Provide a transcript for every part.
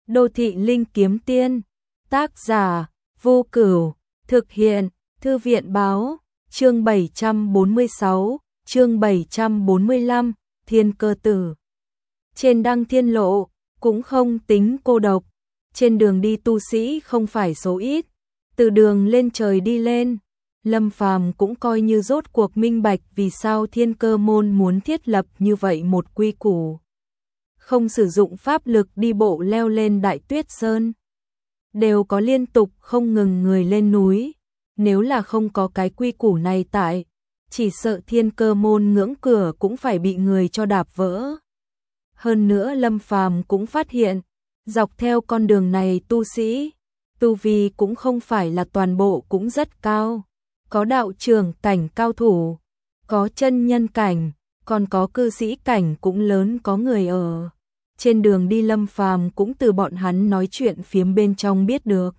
Đô thị linh kiếm tiên, tác giả, Vô Cửu, thực hiện, Thư viện báo, chương 746, chương 745, Thiên Cơ Tử. Trên Đăng Thiên Lộ, cũng không tính cô độc, trên đường đi tu sĩ không phải số ít, từ đường lên trời đi lên, Lâm Phàm cũng coi như rốt cuộc minh bạch vì sao Thiên Cơ môn muốn thiết lập như vậy một quy củ. Không sử dụng pháp lực đi bộ leo lên Đại Tuyết Sơn, đều có liên tục không ngừng người lên núi, nếu là không có cái quy củ này tại, chỉ sợ Thiên Cơ môn ngưỡng cửa cũng phải bị người cho đạp vỡ. Hơn nữa Lâm Phàm cũng phát hiện, dọc theo con đường này tu sĩ, tu vi cũng không phải là toàn bộ cũng rất cao, có đạo trưởng cảnh cao thủ, có chân nhân cảnh, còn có cư sĩ cảnh cũng lớn có người ở. Trên đường đi Lâm Phàm cũng từ bọn hắn nói chuyện phiếm bên trong biết được.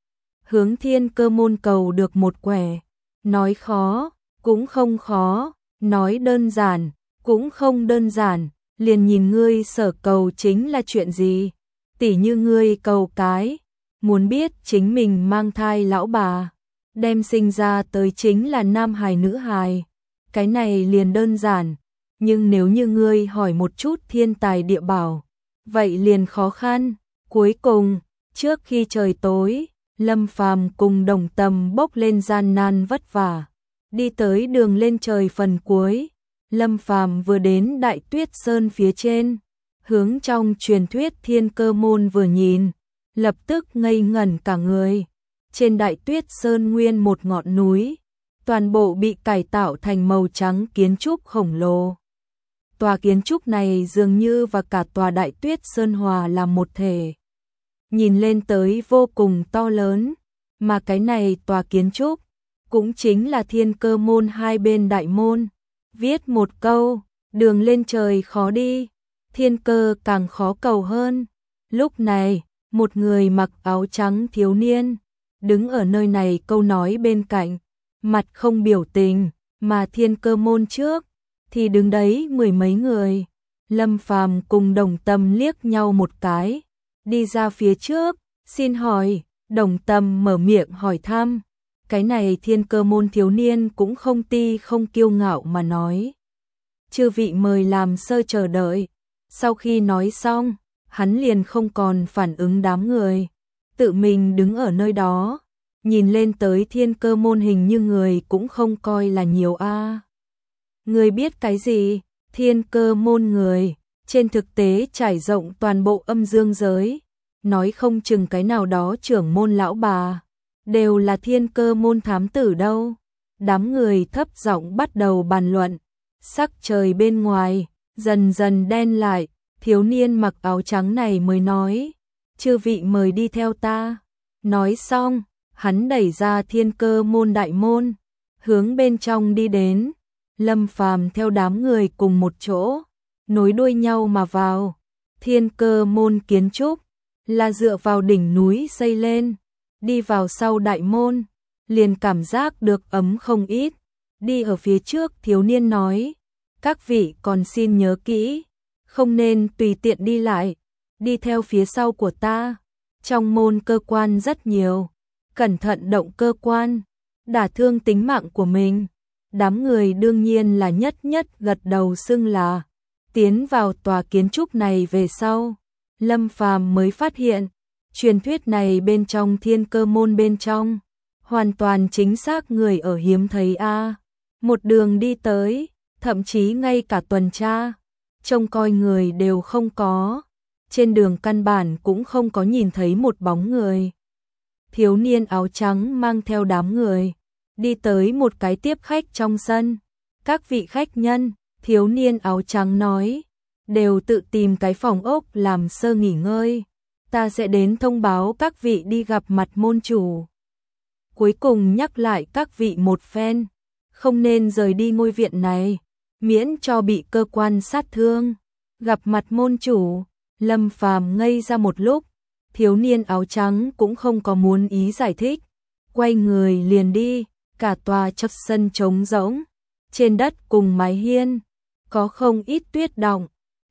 Hướng Thiên Cơ môn cầu được một quẻ, nói khó, cũng không khó, nói đơn giản, cũng không đơn giản, liền nhìn ngươi sở cầu chính là chuyện gì. Tỉ như ngươi cầu cái, muốn biết chính mình mang thai lão bà, đem sinh ra tới chính là nam hài nữ hài, cái này liền đơn giản, nhưng nếu như ngươi hỏi một chút thiên tài địa bảo, vậy liền khó khăn. Cuối cùng, trước khi trời tối, Lâm Phàm cùng Đồng Tâm bốc lên gian nan vất vả, đi tới đường lên trời phần cuối. Lâm Phàm vừa đến Đại Tuyết Sơn phía trên, hướng trong truyền thuyết Thiên Cơ môn vừa nhìn, lập tức ngây ngẩn cả người. Trên Đại Tuyết Sơn nguyên một ngọn núi, toàn bộ bị cải tạo thành màu trắng kiến trúc khổng lồ. Tòa kiến trúc này dường như và cả tòa Đại Tuyết Sơn hòa làm một thể, nhìn lên tới vô cùng to lớn, mà cái này tòa kiến trúc cũng chính là Thiên Cơ môn hai bên đại môn. Viết một câu, đường lên trời khó đi, thiên cơ càng khó cầu hơn. Lúc này, một người mặc áo trắng thiếu niên, đứng ở nơi này câu nói bên cạnh, mặt không biểu tình, mà Thiên Cơ môn trước, thì đứng đấy mười mấy người. Lâm Phàm cùng Đồng Tâm liếc nhau một cái, đi ra phía trước, xin hỏi, Đồng Tâm mở miệng hỏi thăm. Cái này Thiên Cơ môn thiếu niên cũng không ti không kiêu ngạo mà nói. Chư vị mời làm sơ chờ đợi. Sau khi nói xong, hắn liền không còn phản ứng đám người, tự mình đứng ở nơi đó, nhìn lên tới Thiên Cơ môn hình như người cũng không coi là nhiều a. Người biết cái gì? Thiên Cơ môn người, trên thực tế trải rộng toàn bộ âm dương giới, nói không chừng cái nào đó trưởng môn lão bà đều là Thiên Cơ môn thám tử đâu. Đám người thấp giọng bắt đầu bàn luận, sắc trời bên ngoài dần dần đen lại, thiếu niên mặc áo trắng này mới nói, chư vị mời đi theo ta. Nói xong, hắn đẩy ra Thiên Cơ môn đại môn, hướng bên trong đi đến. Lâm Phàm theo đám người cùng một chỗ, nối đuôi nhau mà vào. Thiên Cơ môn kiến trúc là dựa vào đỉnh núi xây lên, đi vào sau đại môn, liền cảm giác được ấm không ít. Đi ở phía trước thiếu niên nói, các vị còn xin nhớ kỹ, không nên tùy tiện đi lại, đi theo phía sau của ta. Trong môn cơ quan rất nhiều, cẩn thận động cơ quan, đả thương tính mạng của mình. Đám người đương nhiên là nhất gật đầu xưng là. Tiến vào tòa kiến trúc này về sau, Lâm Phàm mới phát hiện, truyền thuyết này bên trong Thiên Cơ môn bên trong, hoàn toàn chính xác người ở hiếm thấy a. Một đường đi tới, thậm chí ngay cả tuần tra, trông coi người đều không có. Trên đường căn bản cũng không có nhìn thấy một bóng người. Thiếu niên áo trắng mang theo đám người, đi tới một cái tiếp khách trong sân. Các vị khách nhân, thiếu niên áo trắng nói, đều tự tìm cái phòng ốc làm sơ nghỉ ngơi. Ta sẽ đến thông báo các vị đi gặp mặt môn chủ. Cuối cùng nhắc lại các vị một phen, không nên rời đi ngôi viện này, miễn cho bị cơ quan sát thương. Gặp mặt môn chủ, Lâm Phàm ngây ra một lúc, thiếu niên áo trắng cũng không có muốn ý giải thích, quay người liền đi. Cả tòa chất sân trống rỗng, trên đất cùng mái hiên, có không ít tuyết đọng,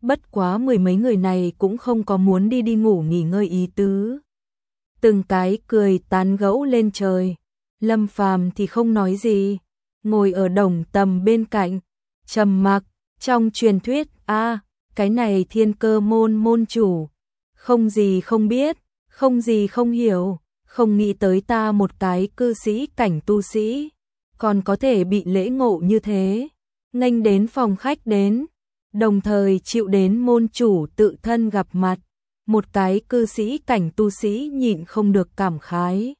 bất quá mười mấy người này cũng không có muốn đi ngủ nghỉ ngơi ý tứ. Từng cái cười tán gẫu lên trời. Lâm Phàm thì không nói gì, ngồi ở Đồng Tầm bên cạnh, trầm mặc. Trong truyền thuyết, cái này Thiên Cơ môn môn chủ, không gì không biết, không gì không hiểu, không nghĩ tới ta một cái cư sĩ cảnh tu sĩ, còn có thể bị lễ ngộ như thế, nghênh đến phòng khách đến, đồng thời chịu đến môn chủ tự thân gặp mặt, một cái cư sĩ cảnh tu sĩ nhịn không được cảm khái.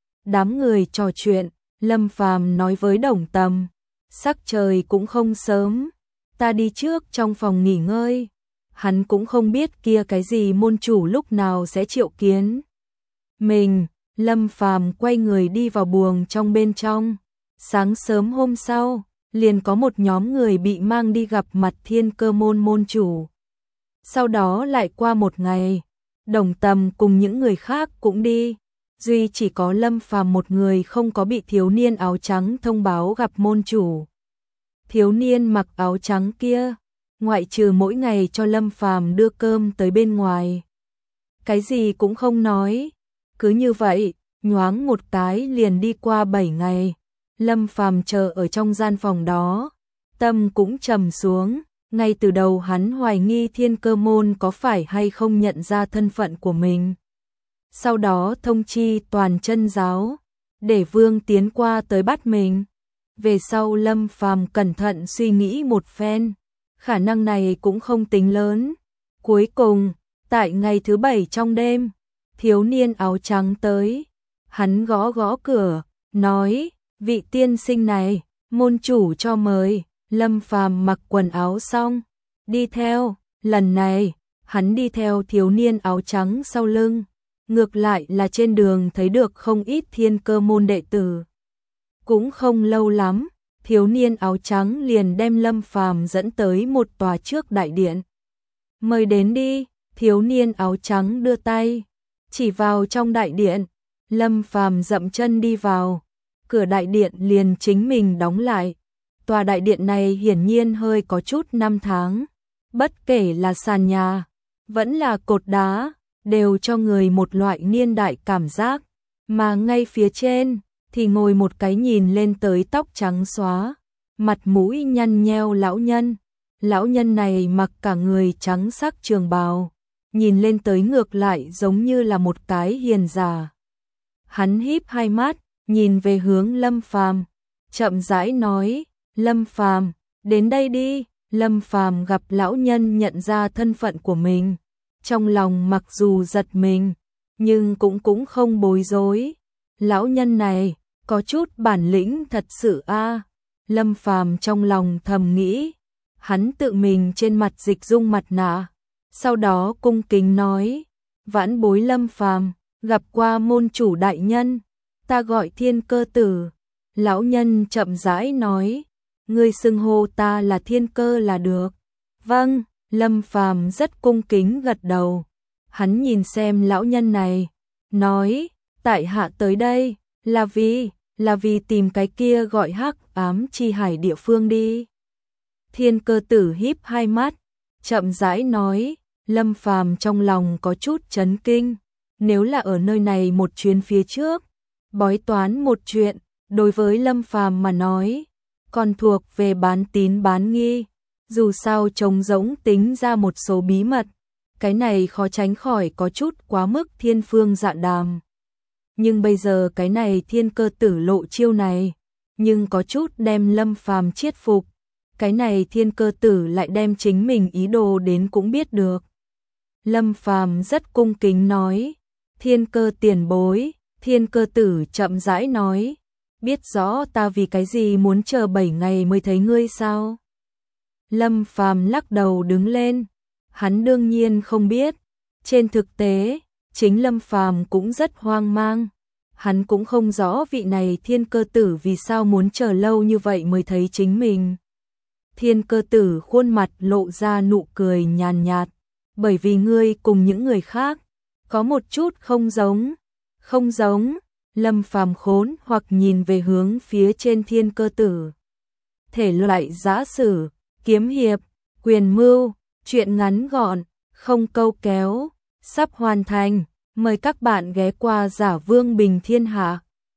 Đám người trò chuyện, Lâm Phàm nói với Đồng Tầm, sắc trời cũng không sớm, ta đi trước trong phòng nghỉ ngơi. Hắn cũng không biết kia cái gì môn chủ lúc nào sẽ triệu kiến mình. Lâm Phàm quay người đi vào buồng trong bên trong. Sáng sớm hôm sau, liền có một nhóm người bị mang đi gặp mặt Thiên Cơ môn môn chủ. Sau đó lại qua một ngày, Đồng Tầm cùng những người khác cũng đi, duy chỉ có Lâm Phàm một người không có bị thiếu niên áo trắng thông báo gặp môn chủ. Thiếu niên mặc áo trắng kia, ngoại trừ mỗi ngày cho Lâm Phàm đưa cơm tới bên ngoài, cái gì cũng không nói. Cứ như vậy, nhoáng một cái liền đi qua 7 ngày. Lâm Phàm chờ ở trong gian phòng đó, tâm cũng trầm xuống. Ngay từ đầu hắn hoài nghi Thiên Cơ môn có phải hay không nhận ra thân phận của mình. Sau đó thông chi toàn chân giáo, để Vương tiến qua tới bắt mình. Về sau Lâm Phàm cẩn thận suy nghĩ một phen, khả năng này cũng không tính lớn. Cuối cùng, tại ngày thứ 7 trong đêm, thiếu niên áo trắng tới, hắn gõ gõ cửa, nói, vị tiên sinh này, môn chủ cho mời. Lâm Phàm mặc quần áo xong, đi theo, lần này, hắn đi theo thiếu niên áo trắng sau lưng, ngược lại là trên đường thấy được không ít Thiên Cơ môn đệ tử. Cũng không lâu lắm, thiếu niên áo trắng liền đem Lâm Phàm dẫn tới một tòa trước đại điện. Mời đến đi, thiếu niên áo trắng đưa tay, chỉ vào trong đại điện. Lâm Phàm dậm chân đi vào, cửa đại điện liền chính mình đóng lại. Tòa đại điện này hiển nhiên hơi có chút năm tháng, bất kể là sàn nhà, vẫn là cột đá, đều cho người một loại niên đại cảm giác, mà ngay phía trên thì ngồi một cái nhìn lên tới tóc trắng xóa, mặt mũi nhăn nheo lão nhân. Lão nhân này mặc cả người trắng sắc trường bào, nhìn lên tới ngược lại giống như là một cái hiền giả. Hắn híp hai mắt, nhìn về hướng Lâm Phàm, chậm rãi nói, Lâm Phàm, đến đây đi. Lâm Phàm gặp lão nhân nhận ra thân phận của mình, trong lòng mặc dù giật mình, nhưng cũng không bối rối. Lão nhân này có chút bản lĩnh thật sự a. Lâm Phàm trong lòng thầm nghĩ, hắn tự mình trên mặt dịch dung mặt nạ, sau đó cung kính nói, vãn bối Lâm Phàm, gặp qua môn chủ đại nhân, ta gọi Thiên Cơ tử. Lão nhân chậm rãi nói, ngươi xưng hô ta là Thiên Cơ là được. Vâng, Lâm Phàm rất cung kính gật đầu. Hắn nhìn xem lão nhân này, nói, tại hạ tới đây là vì tìm cái kia gọi Hắc Ám Chi Hải địa phương đi. Thiên Cơ tử híp hai mắt, chậm rãi nói. Lâm Phàm trong lòng có chút chấn kinh, nếu là ở nơi này một chuyến phía trước, bói toán một chuyện, đối với Lâm Phàm mà nói, còn thuộc về bán tín bán nghi, dù sao trống rỗng tính ra một số bí mật, cái này khó tránh khỏi có chút quá mức thiên phương dạ đàm. Nhưng bây giờ cái này Thiên Cơ tử lộ chiêu này, nhưng có chút đem Lâm Phàm chiết phục, cái này Thiên Cơ tử lại đem chính mình ý đồ đến cũng biết được. Lâm Phàm rất cung kính nói, Thiên Cơ tiền bối. Thiên Cơ tử chậm rãi nói, biết rõ ta vì cái gì muốn chờ 7 ngày mới thấy ngươi sao? Lâm Phàm lắc đầu đứng lên, hắn đương nhiên không biết. Trên thực tế, chính Lâm Phàm cũng rất hoang mang, hắn cũng không rõ vị này Thiên Cơ tử vì sao muốn chờ lâu như vậy mới thấy chính mình. Thiên Cơ tử khuôn mặt lộ ra nụ cười nhàn nhạt, bởi vì ngươi cùng những người khác có một chút không giống. Không giống. Lâm Phàm khốn hoặc nhìn về hướng phía trên Thiên Cơ tử. Thể loại giã sử, kiếm hiệp, quyền mưu, Chuyện ngắn gọn, không câu kéo, sắp hoàn thành. Mời các bạn ghé qua Giả Vương Bình Thiên Hạ.